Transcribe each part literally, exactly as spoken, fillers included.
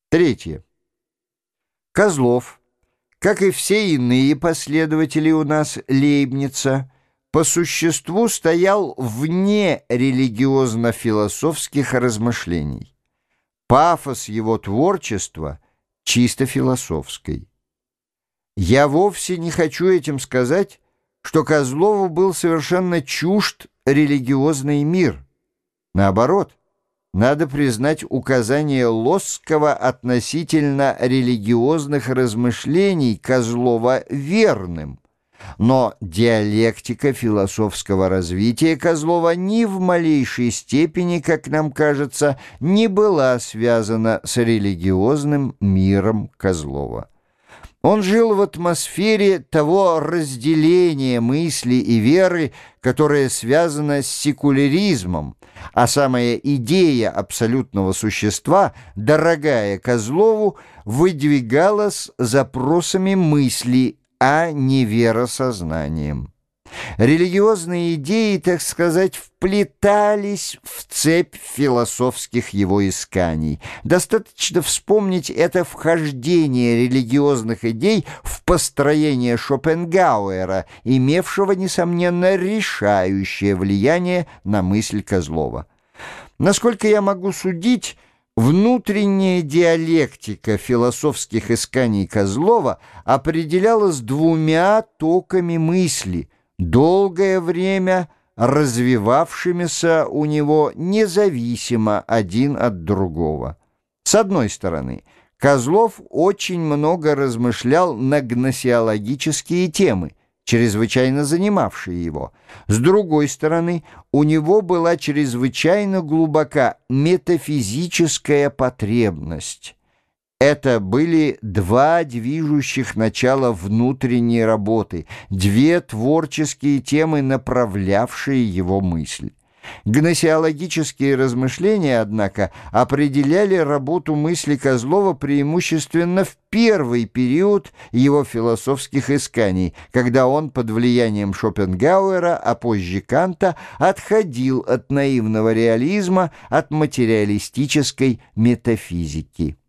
Третье. Козлов, как и все иные последователи у нас Лейбница, по существу стоял вне религиозно-философских размышлений. Пафос его творчества чисто философский. Я вовсе не хочу этим сказать, что Козлову был совершенно чужд религиозный мир. Наоборот, надо признать указание Лосского относительно религиозных размышлений Козлова верным. Но диалектика философского развития Козлова ни в малейшей степени, как нам кажется, не была связана с религиозным миром Козлова. Он жил в атмосфере того разделения мысли и веры, которое связано с секуляризмом, а самая идея абсолютного существа, дорогая Козлову, выдвигалась запросами мысли, а не веросознанием. Религиозные идеи, так сказать, вплетались в цепь философских его исканий. Достаточно вспомнить это вхождение религиозных идей в построение Шопенгауэра, имевшего, несомненно, решающее влияние на мысль Козлова. Насколько я могу судить, внутренняя диалектика философских исканий Козлова определялась двумя токами мысли, долгое время развивавшимися у него независимо один от другого. С одной стороны, Козлов очень много размышлял на гносеологические темы, чрезвычайно занимавшие его. С другой стороны, у него была чрезвычайно глубока метафизическая потребность. Это были два движущих начала внутренней работы, две творческие темы, направлявшие его мысль. Гносеологические размышления, однако, определяли работу мысли Козлова преимущественно в первый период его философских исканий, когда он под влиянием Шопенгауэра, а позже Канта, отходил от наивного реализма, от материалистической метафизики.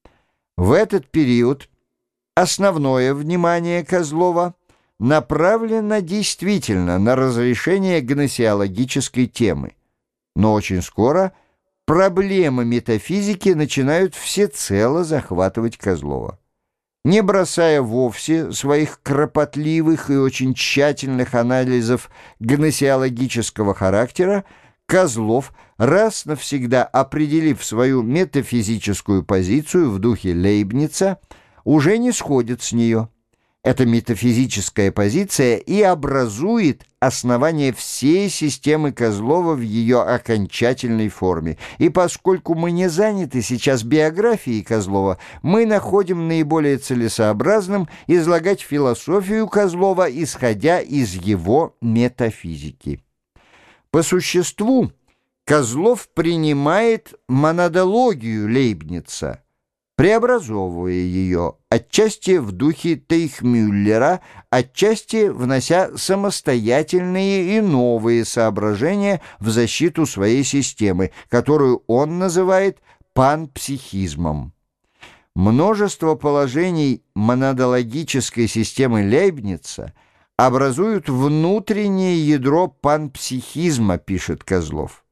В этот период основное внимание Козлова направлено действительно на разрешение гносеологической темы. Но очень скоро проблемы метафизики начинают всецело захватывать Козлова. Не бросая вовсе своих кропотливых и очень тщательных анализов гносеологического характера, Козлов, раз навсегда определив свою метафизическую позицию в духе Лейбница, уже не сходит с нее. Эта метафизическая позиция и образует основание всей системы Козлова в ее окончательной форме. И поскольку мы не заняты сейчас биографией Козлова, мы находим наиболее целесообразным излагать философию Козлова, исходя из его метафизики. По существу Козлов принимает монадологию Лейбница, преобразовывая ее, отчасти в духе Тейхмюллера, отчасти внося самостоятельные и новые соображения в защиту своей системы, которую он называет панпсихизмом. Множество положений монадологической системы Лейбница образуют внутреннее ядро панпсихизма, пишет Козлов.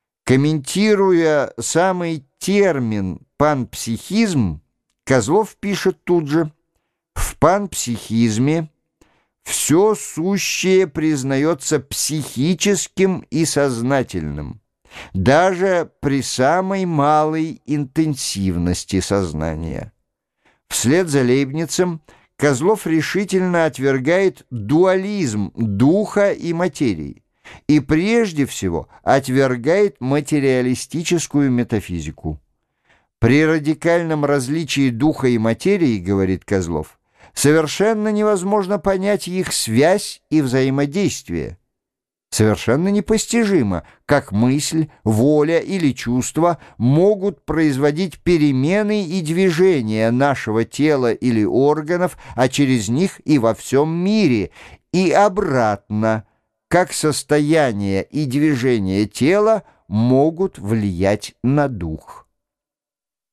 Комментируя самый термин «панпсихизм», Козлов пишет тут же: «В панпсихизме все сущее признается психическим и сознательным, даже при самой малой интенсивности сознания». Вслед за Лейбницем Козлов решительно отвергает дуализм духа и материи и прежде всего отвергает материалистическую метафизику. При радикальном различии духа и материи, говорит Козлов, совершенно невозможно понять их связь и взаимодействие. Совершенно непостижимо, как мысль, воля или чувство могут производить перемены и движения нашего тела или органов, а через них и во всем мире, и обратно, как состояние и движение тела могут влиять на дух.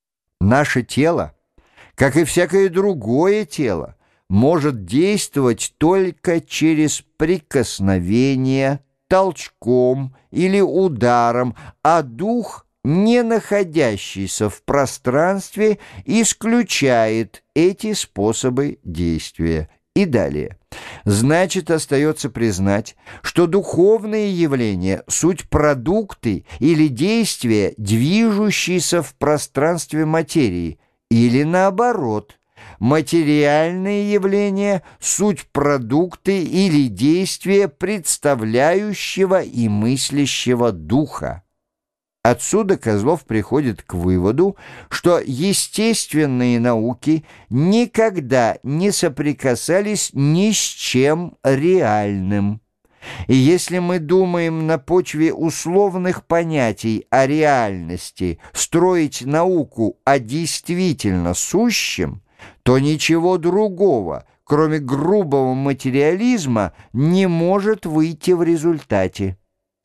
Наше тело, как и всякое другое тело, может действовать только через прикосновение, толчком или ударом, а дух, не находящийся в пространстве, исключает эти способы действия. И далее. Значит, остается признать, что духовные явления — суть продукты или действия, движущиеся в пространстве материи, или наоборот, материальные явления — суть продукты или действия представляющего и мыслящего духа. Отсюда Козлов приходит к выводу, что естественные науки никогда не соприкасались ни с чем реальным. И если мы думаем на почве условных понятий о реальности строить науку о действительно сущем, то ничего другого, кроме грубого материализма, не может выйти в результате.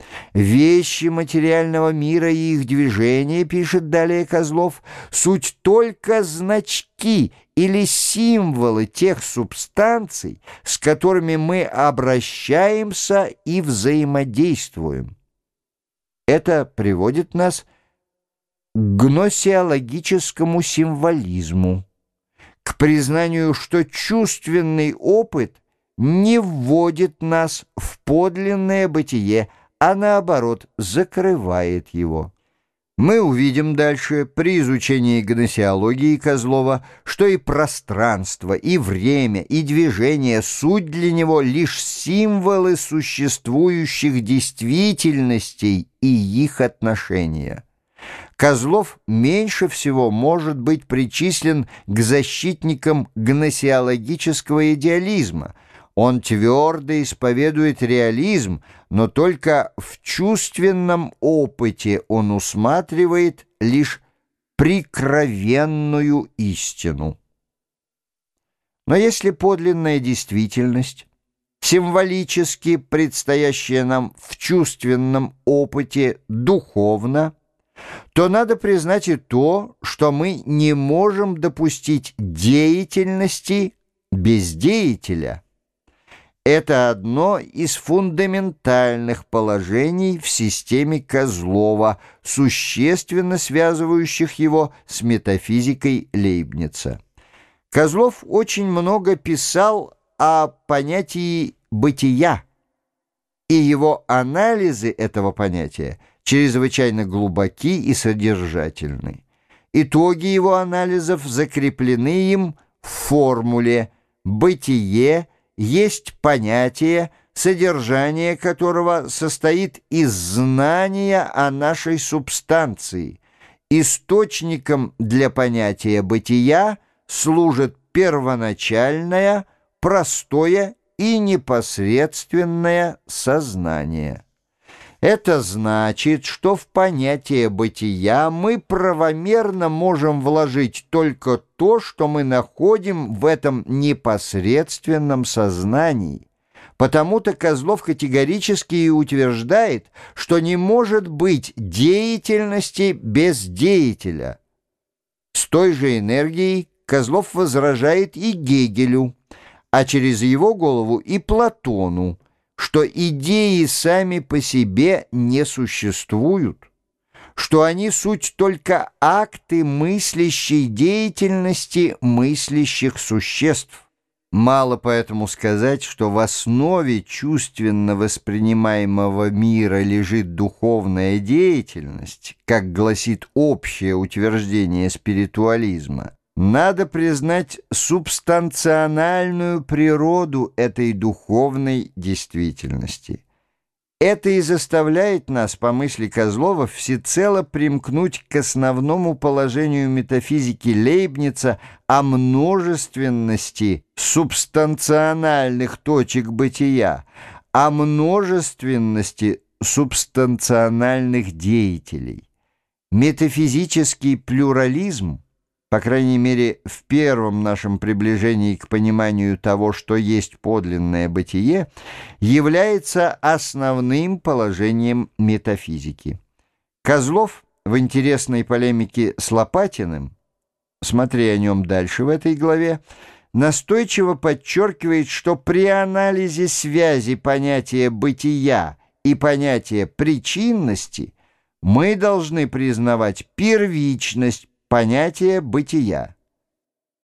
Вещи материального мира и их движения, пишет далее Козлов, суть только значки или символы тех субстанций, с которыми мы обращаемся и взаимодействуем. Это приводит нас к гносеологическому символизму, к признанию, что чувственный опыт не вводит нас в подлинное бытие, а наоборот закрывает его. Мы увидим дальше при изучении гносеологии Козлова, что и пространство, и время, и движение — суть для него лишь символы существующих действительностей и их отношения. Козлов меньше всего может быть причислен к защитникам гносеологического идеализма. Он твердо исповедует реализм, но только в чувственном опыте он усматривает лишь прикровенную истину. Но если подлинная действительность, символически предстоящая нам в чувственном опыте, духовна, то надо признать и то, что мы не можем допустить деятельности без деятеля. Это одно из фундаментальных положений в системе Козлова, существенно связывающих его с метафизикой Лейбница. Козлов очень много писал о понятии бытия, и его анализы этого понятия чрезвычайно глубоки и содержательны. Итоги его анализов закреплены им в формуле «бытие» есть понятие, содержание которого состоит из знания о нашей субстанции. Источником для понятия бытия служит первоначальное, простое и непосредственное сознание. Это значит, что в понятие бытия мы правомерно можем вложить только то, что мы находим в этом непосредственном сознании. Потому-то Козлов категорически и утверждает, что не может быть деятельности без деятеля. С той же энергией Козлов возражает и Гегелю, а через его голову и Платону, что идеи сами по себе не существуют, что они суть только акты мыслящей деятельности мыслящих существ. Мало поэтому сказать, что в основе чувственно воспринимаемого мира лежит духовная деятельность, как гласит общее утверждение спиритуализма. Надо признать субстанциональную природу этой духовной действительности. Это и заставляет нас, по мысли Козлова, всецело примкнуть к основному положению метафизики Лейбница о множественности субстанциональных точек бытия, о множественности субстанциональных деятелей. Метафизический плюрализм, по крайней мере, в первом нашем приближении к пониманию того, что есть подлинное бытие, является основным положением метафизики. Козлов в интересной полемике с Лопатиным смотри о нем дальше в этой главе, настойчиво подчеркивает, что при анализе связи понятия бытия и понятия причинности мы должны признавать первичность понятия бытия.